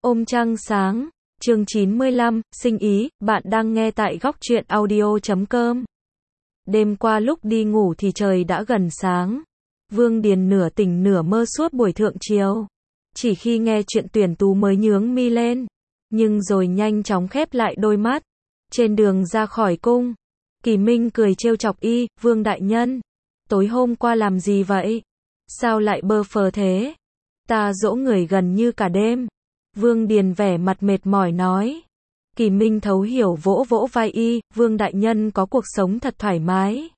Ôm trăng sáng, chương 95, sinh ý, bạn đang nghe tại góc truyện audio.com. Đêm qua lúc đi ngủ thì trời đã gần sáng. Vương Điền nửa tỉnh nửa mơ suốt buổi thượng chiều. Chỉ khi nghe chuyện tuyển tú mới nhướng mi lên. Nhưng rồi nhanh chóng khép lại đôi mắt. Trên đường ra khỏi cung, Kỳ Minh cười trêu chọc y, Vương đại nhân, tối hôm qua làm gì vậy? Sao lại bơ phờ thế? Ta dỗ người gần như cả đêm. Vương Điền vẻ mặt mệt mỏi nói. Kỳ Minh thấu hiểu vỗ vỗ vai y, Vương đại nhân có cuộc sống thật thoải mái.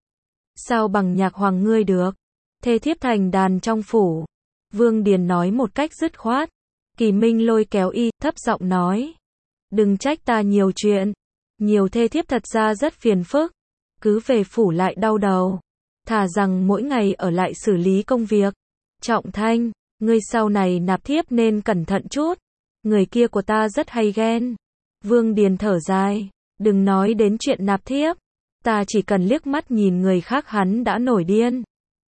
Sao bằng nhạc hoàng ngươi được? Thê thiếp thành đàn trong phủ. Vương Điền nói một cách dứt khoát. Kỳ Minh lôi kéo y, thấp giọng nói. Đừng trách ta nhiều chuyện. Nhiều thê thiếp thật ra rất phiền phức. Cứ về phủ lại đau đầu. Thà rằng mỗi ngày ở lại xử lý công việc. Trọng Thanh, ngươi sau này nạp thiếp nên cẩn thận chút. Người kia của ta rất hay ghen. Vương Điền thở dài. Đừng nói đến chuyện nạp thiếp. Ta chỉ cần liếc mắt nhìn người khác hắn đã nổi điên.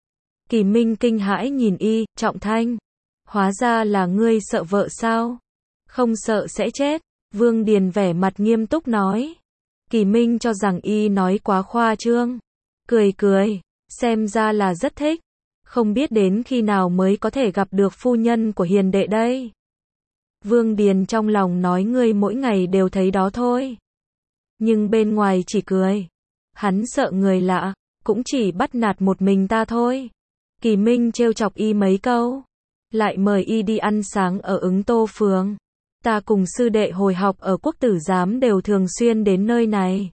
Kỳ Minh kinh hãi nhìn y, Trọng Thanh. Hóa ra là ngươi sợ vợ sao? Không sợ sẽ chết. Vương Điền vẻ mặt nghiêm túc nói. Kỳ Minh cho rằng y nói quá khoa trương. Cười cười, xem ra là rất thích. Không biết đến khi nào mới có thể gặp được phu nhân của hiền đệ đây. Vương Điền trong lòng nói ngươi mỗi ngày đều thấy đó thôi. Nhưng bên ngoài chỉ cười. Hắn sợ người lạ, cũng chỉ bắt nạt một mình ta thôi. Kỳ Minh trêu chọc y mấy câu. Lại mời y đi ăn sáng ở Ứng Tô Phường. Ta cùng sư đệ hồi học ở Quốc Tử Giám đều thường xuyên đến nơi này.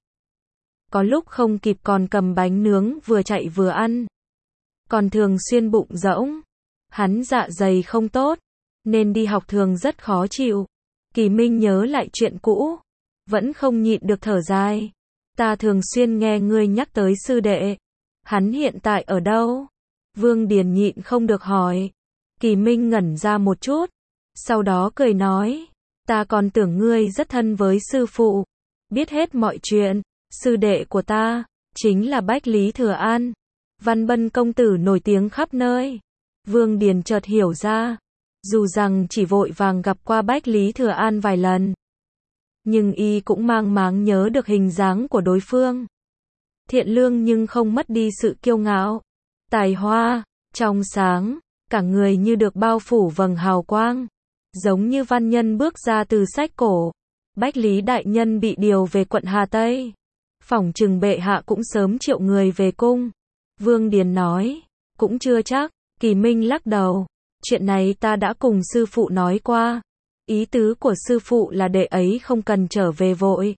Có lúc không kịp còn cầm bánh nướng vừa chạy vừa ăn. Còn thường xuyên bụng rỗng. Hắn dạ dày không tốt, nên đi học thường rất khó chịu. Kỳ Minh nhớ lại chuyện cũ, vẫn không nhịn được thở dài. Ta thường xuyên nghe ngươi nhắc tới sư đệ. Hắn hiện tại ở đâu? Vương Điền nhịn không được hỏi. Kỳ Minh ngẩn ra một chút, sau đó cười nói. Ta còn tưởng ngươi rất thân với sư phụ, biết hết mọi chuyện. Sư đệ của ta chính là Bách Lý Thừa An, Văn Bân công tử nổi tiếng khắp nơi. Vương Điền chợt hiểu ra, dù rằng chỉ vội vàng gặp qua Bách Lý Thừa An vài lần, nhưng y cũng mang máng nhớ được hình dáng của đối phương. Thiện lương nhưng không mất đi sự kiêu ngạo, tài hoa, trong sáng, cả người như được bao phủ vầng hào quang, giống như văn nhân bước ra từ sách cổ. Bách Lý đại nhân bị điều về quận Hà Tây, phỏng chừng bệ hạ cũng sớm triệu người về cung. Vương Điền nói, cũng chưa chắc. Kỳ Minh lắc đầu, chuyện này ta đã cùng sư phụ nói qua. Ý tứ của sư phụ là đệ ấy không cần trở về vội.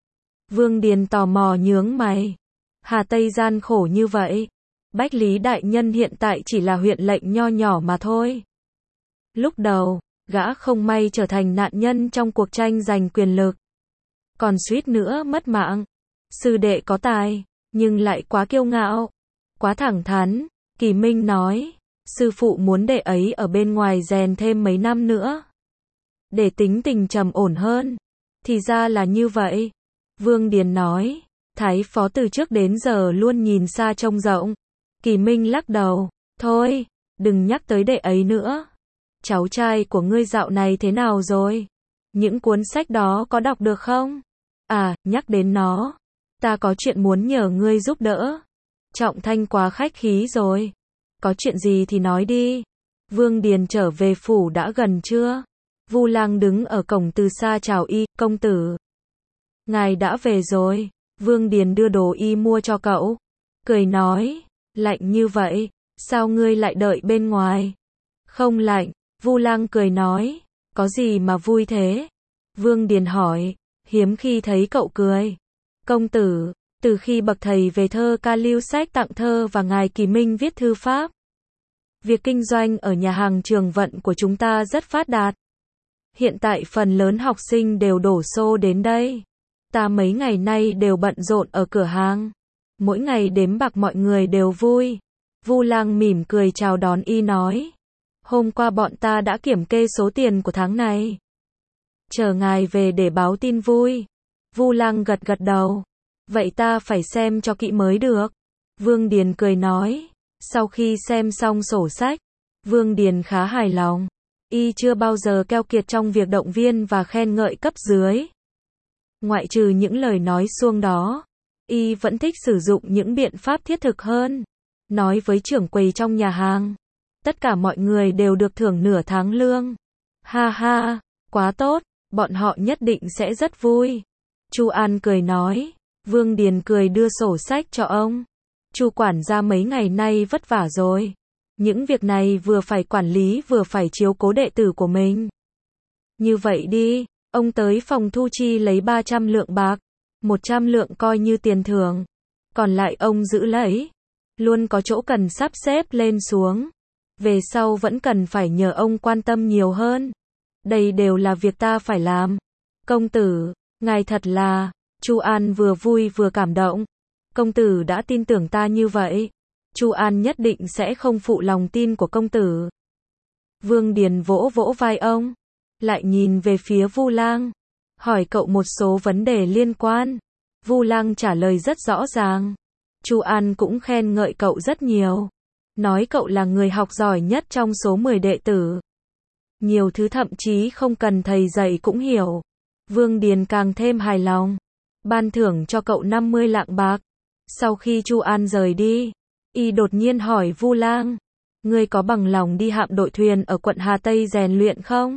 Vương Điền tò mò nhướng mày. Hà Tây gian khổ như vậy. Bách Lý đại nhân hiện tại chỉ là huyện lệnh nho nhỏ mà thôi. Lúc đầu, gã không may trở thành nạn nhân trong cuộc tranh giành quyền lực. Còn suýt nữa mất mạng. Sư đệ có tài, nhưng lại quá kiêu ngạo, quá thẳng thắn. Kỳ Minh nói, sư phụ muốn đệ ấy ở bên ngoài rèn thêm mấy năm nữa, để tính tình trầm ổn hơn. Thì ra là như vậy. Vương Điền nói, Thái phó từ trước đến giờ luôn nhìn xa trông rộng. Kỳ Minh lắc đầu, thôi, đừng nhắc tới đệ ấy nữa. Cháu trai của ngươi dạo này thế nào rồi? Những cuốn sách đó có đọc được không? À, nhắc đến nó, ta có chuyện muốn nhờ ngươi giúp đỡ. Trọng Thanh quá khách khí rồi. Có chuyện gì thì nói đi. Vương Điền trở về phủ đã gần trưa. Vu Lang đứng ở cổng từ xa chào y, công tử. Ngài đã về rồi. Vương Điền đưa đồ y mua cho cậu. Cười nói, lạnh như vậy, sao ngươi lại đợi bên ngoài? Không lạnh. Vu Lang cười nói, có gì mà vui thế? Vương Điền hỏi, hiếm khi thấy cậu cười. Công tử, từ khi bậc thầy về thơ ca lưu sách tặng thơ và ngài Kỳ Minh viết thư pháp, việc kinh doanh ở nhà hàng Trường Vận của chúng ta rất phát đạt. Hiện tại phần lớn học sinh đều đổ xô đến đây. Ta mấy ngày nay đều bận rộn ở cửa hàng. Mỗi ngày đếm bạc mọi người đều vui. Vu Lang mỉm cười chào đón y nói, hôm qua bọn ta đã kiểm kê số tiền của tháng này. Chờ ngài về để báo tin vui. Vu Lang gật gật đầu. Vậy ta phải xem cho kỹ mới được. Vương Điền cười nói. Sau khi xem xong sổ sách, Vương Điền khá hài lòng. Y chưa bao giờ keo kiệt trong việc động viên và khen ngợi cấp dưới. Ngoại trừ những lời nói suông đó, Y vẫn thích sử dụng những biện pháp thiết thực hơn. Nói với trưởng quầy trong nhà hàng, tất cả mọi người đều được thưởng nửa tháng lương. Ha ha, quá tốt, bọn họ nhất định sẽ rất vui. Chu An cười nói. Vương Điền cười đưa sổ sách cho ông. Chu quản gia mấy ngày nay vất vả rồi. Những việc này vừa phải quản lý vừa phải chiếu cố đệ tử của mình. Như vậy đi, ông tới phòng thu chi lấy 300 lượng bạc, 100 lượng coi như tiền thưởng, còn lại ông giữ lấy. Luôn có chỗ cần sắp xếp lên xuống. Về sau vẫn cần phải nhờ ông quan tâm nhiều hơn. Đây đều là việc ta phải làm. Công tử, ngài thật là... Chu An vừa vui vừa cảm động. Công tử đã tin tưởng ta như vậy. Chu An nhất định sẽ không phụ lòng tin của công tử. Vương Điền vỗ vỗ vai ông, lại nhìn về phía Vu Lang, hỏi cậu một số vấn đề liên quan. Vu Lang trả lời rất rõ ràng. Chu An cũng khen ngợi cậu rất nhiều, nói cậu là người học giỏi nhất trong số 10 đệ tử. Nhiều thứ thậm chí không cần thầy dạy cũng hiểu. Vương Điền càng thêm hài lòng, ban thưởng cho cậu 50 lạng bạc. Sau khi Chu An rời đi, Y đột nhiên hỏi Vu Lang, ngươi có bằng lòng đi hạm đội thuyền ở quận Hà Tây rèn luyện không?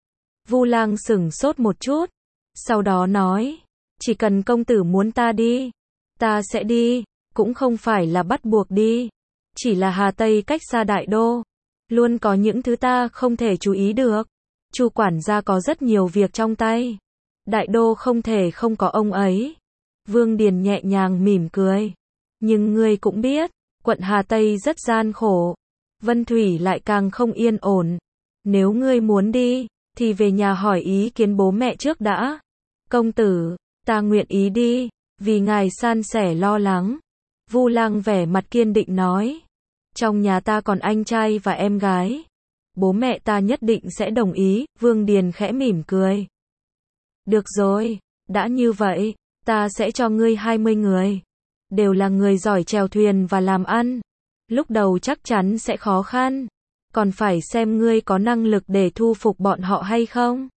Vu Lang sửng sốt một chút, sau đó nói, chỉ cần công tử muốn ta đi, ta sẽ đi, cũng không phải là bắt buộc đi, chỉ là Hà Tây cách xa đại đô, luôn có những thứ ta không thể chú ý được. Chu quản gia có rất nhiều việc trong tay, đại đô không thể không có ông ấy. Vương Điền nhẹ nhàng mỉm cười, nhưng ngươi cũng biết, quận Hà Tây rất gian khổ, Vân Thủy lại càng không yên ổn. Nếu ngươi muốn đi, thì về nhà hỏi ý kiến bố mẹ trước đã. Công tử, ta nguyện ý đi, vì ngài san sẻ lo lắng. Vu Lang vẻ mặt kiên định nói, trong nhà ta còn anh trai và em gái, bố mẹ ta nhất định sẽ đồng ý. Vương Điền khẽ mỉm cười. Được rồi, đã như vậy, ta sẽ cho ngươi 20 người. Đều là người giỏi chèo thuyền và làm ăn. Lúc đầu chắc chắn sẽ khó khăn, còn phải xem ngươi có năng lực để thu phục bọn họ hay không.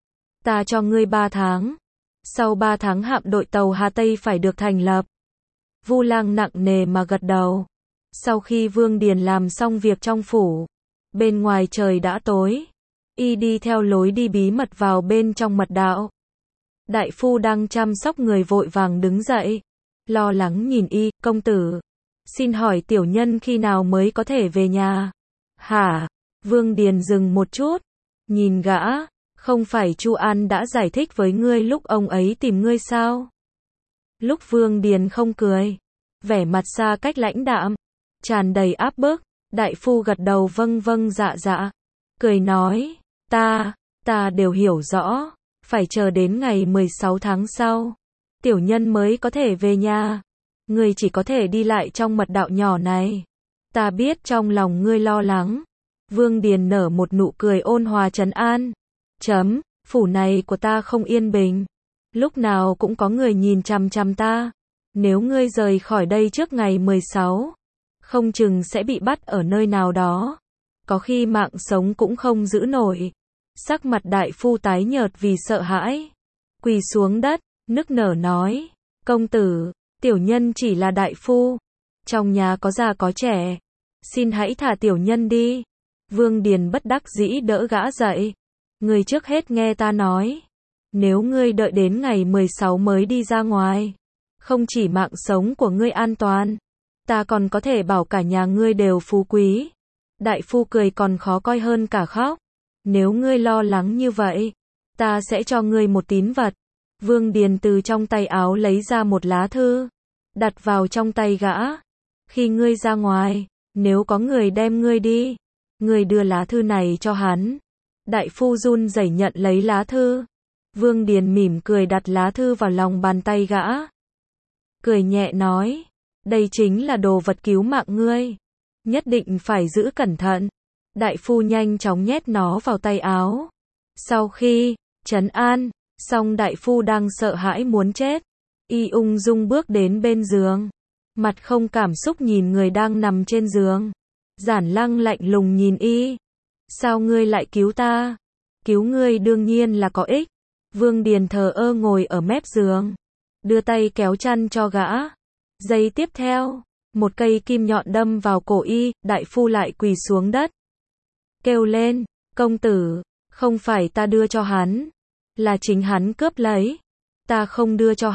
Ta cho ngươi 3 tháng. Sau 3 tháng hạm đội tàu Hà Tây phải được thành lập. Vu Lang nặng nề mà gật đầu. Sau khi Vương Điền làm xong việc trong phủ, bên ngoài trời đã tối. Y đi theo lối đi bí mật vào bên trong mật đạo. Đại phu đang chăm sóc người vội vàng đứng dậy, lo lắng nhìn Y. Công tử, xin hỏi tiểu nhân khi nào mới có thể về nhà? Hả? Vương Điền dừng một chút, nhìn gã, không phải Chu An đã giải thích với ngươi lúc ông ấy tìm ngươi sao? Lúc Vương Điền không cười, vẻ mặt xa cách lãnh đạm, tràn đầy áp bức, đại phu gật đầu vâng vâng dạ dạ, cười nói, ta đều hiểu rõ, phải chờ đến ngày 16 tháng sau, tiểu nhân mới có thể về nhà. Ngươi chỉ có thể đi lại trong mật đạo nhỏ này. Ta biết trong lòng ngươi lo lắng. Vương Điền nở một nụ cười ôn hòa trấn an. Phủ này của ta không yên bình. Lúc nào cũng có người nhìn chằm chằm ta. Nếu ngươi rời khỏi đây trước ngày 16, không chừng sẽ bị bắt ở nơi nào đó. Có khi mạng sống cũng không giữ nổi. Sắc mặt đại phu tái nhợt vì sợ hãi, quỳ xuống đất, nức nở nói, công tử, tiểu nhân chỉ là đại phu, trong nhà có già có trẻ, xin hãy thả tiểu nhân đi. Vương Điền bất đắc dĩ đỡ gã dậy, ngươi trước hết nghe ta nói, nếu ngươi đợi đến ngày 16 mới đi ra ngoài, không chỉ mạng sống của ngươi an toàn, ta còn có thể bảo cả nhà ngươi đều phú quý. Đại phu cười còn khó coi hơn cả khóc. Nếu ngươi lo lắng như vậy, ta sẽ cho ngươi một tín vật. Vương Điền từ trong tay áo lấy ra một lá thư, đặt vào trong tay gã. Khi ngươi ra ngoài, nếu có người đem ngươi đi, ngươi đưa lá thư này cho hắn. Đại phu run rẩy nhận lấy lá thư. Vương Điền mỉm cười đặt lá thư vào lòng bàn tay gã. Cười nhẹ nói, đây chính là đồ vật cứu mạng ngươi, nhất định phải giữ cẩn thận. Đại phu nhanh chóng nhét nó vào tay áo. Sau khi trấn an xong, đại phu đang sợ hãi muốn chết, Y ung dung bước đến bên giường, mặt không cảm xúc nhìn người đang nằm trên giường. Giản Lăng lạnh lùng nhìn Y, Sao ngươi lại cứu ta? Cứu ngươi đương nhiên là có ích. Vương Điền thờ ơ ngồi ở mép giường, đưa tay kéo chăn cho gã. Giây tiếp theo, một cây kim nhọn đâm vào cổ y, đại phu lại quỳ xuống đất. Kêu lên, công tử, không phải ta đưa cho hắn, là chính hắn cướp lấy. Ta không đưa cho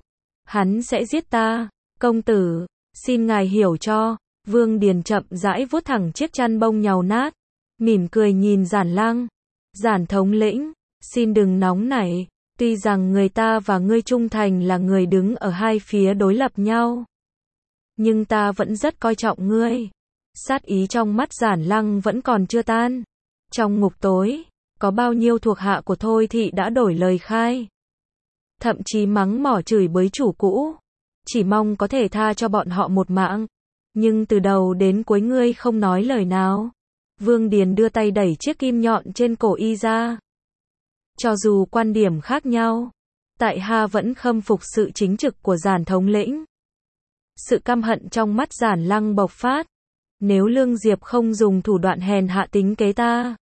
hắn sẽ giết ta. Công tử, xin ngài hiểu cho. Vương Điền chậm rãi vuốt thẳng chiếc chăn bông nhàu nát, mỉm cười nhìn Giản Lăng. Giản thống lĩnh, xin đừng nóng nảy, tuy rằng người ta và ngươi trung thành là người đứng ở hai phía đối lập nhau, nhưng ta vẫn rất coi trọng ngươi. Sát ý trong mắt Giản Lăng vẫn còn chưa tan. Trong ngục tối, có bao nhiêu thuộc hạ của Thôi Thị đã đổi lời khai, thậm chí mắng mỏ chửi bới chủ cũ, chỉ mong có thể tha cho bọn họ một mạng. Nhưng từ đầu đến cuối ngươi không nói lời nào. Vương Điền đưa tay đẩy chiếc kim nhọn trên cổ y ra. Cho dù quan điểm khác nhau, tại hạ vẫn khâm phục sự chính trực của Giản thống lĩnh. Sự căm hận trong mắt Giản Lăng bộc phát. Nếu Lương Diệp không dùng thủ đoạn hèn hạ tính kế ta,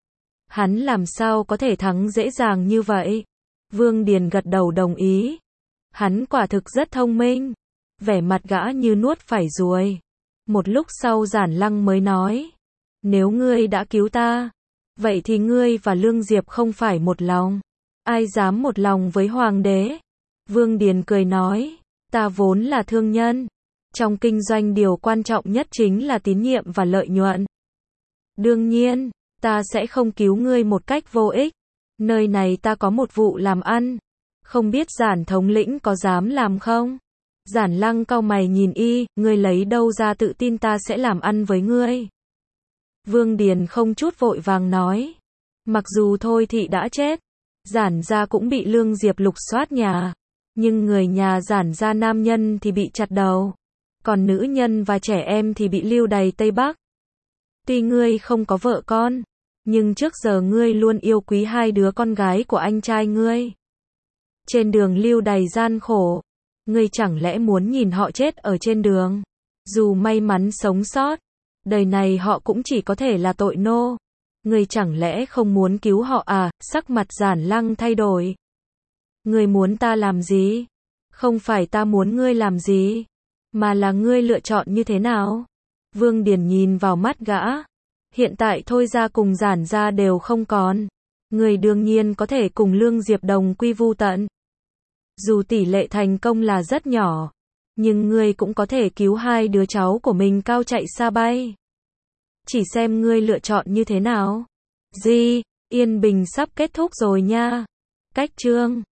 hắn làm sao có thể thắng dễ dàng như vậy? Vương Điền gật đầu đồng ý. Hắn quả thực rất thông minh. Vẻ mặt gã như nuốt phải ruồi. Một lúc sau Giản Lăng mới nói, nếu ngươi đã cứu ta, vậy thì ngươi và Lương Diệp không phải một lòng. Ai dám một lòng với hoàng đế? Vương Điền cười nói, ta vốn là thương nhân. Trong kinh doanh điều quan trọng nhất chính là tín nhiệm và lợi nhuận. Đương nhiên, ta sẽ không cứu ngươi một cách vô ích. Nơi này ta có một vụ làm ăn. Không biết Giản thống lĩnh có dám làm không? Giản Lăng cau mày nhìn y, ngươi lấy đâu ra tự tin ta sẽ làm ăn với ngươi? Vương Điền không chút vội vàng nói, mặc dù Thôi Thị đã chết, Giản gia cũng bị Lương Diệp lục soát nhà, nhưng người nhà Giản gia nam nhân thì bị chặt đầu, còn nữ nhân và trẻ em thì bị lưu đày Tây Bắc. Tuy ngươi không có vợ con, nhưng trước giờ ngươi luôn yêu quý hai đứa con gái của anh trai ngươi. Trên đường lưu đày gian khổ, ngươi chẳng lẽ muốn nhìn họ chết ở trên đường? Dù may mắn sống sót, đời này họ cũng chỉ có thể là tội nô. Ngươi chẳng lẽ không muốn cứu họ à? Sắc mặt Giản Lăng thay đổi. Ngươi muốn ta làm gì? Không phải ta muốn ngươi làm gì, mà là ngươi lựa chọn như thế nào? Vương Điền nhìn vào mắt gã. Hiện tại Thôi gia cùng Giản gia đều không còn. Ngươi đương nhiên có thể cùng Lương Diệp đồng quy vu tận. Dù tỷ lệ thành công là rất nhỏ, nhưng ngươi cũng có thể cứu hai đứa cháu của mình cao chạy xa bay. Chỉ xem ngươi lựa chọn như thế nào. Yên bình sắp kết thúc rồi nha. Cách chương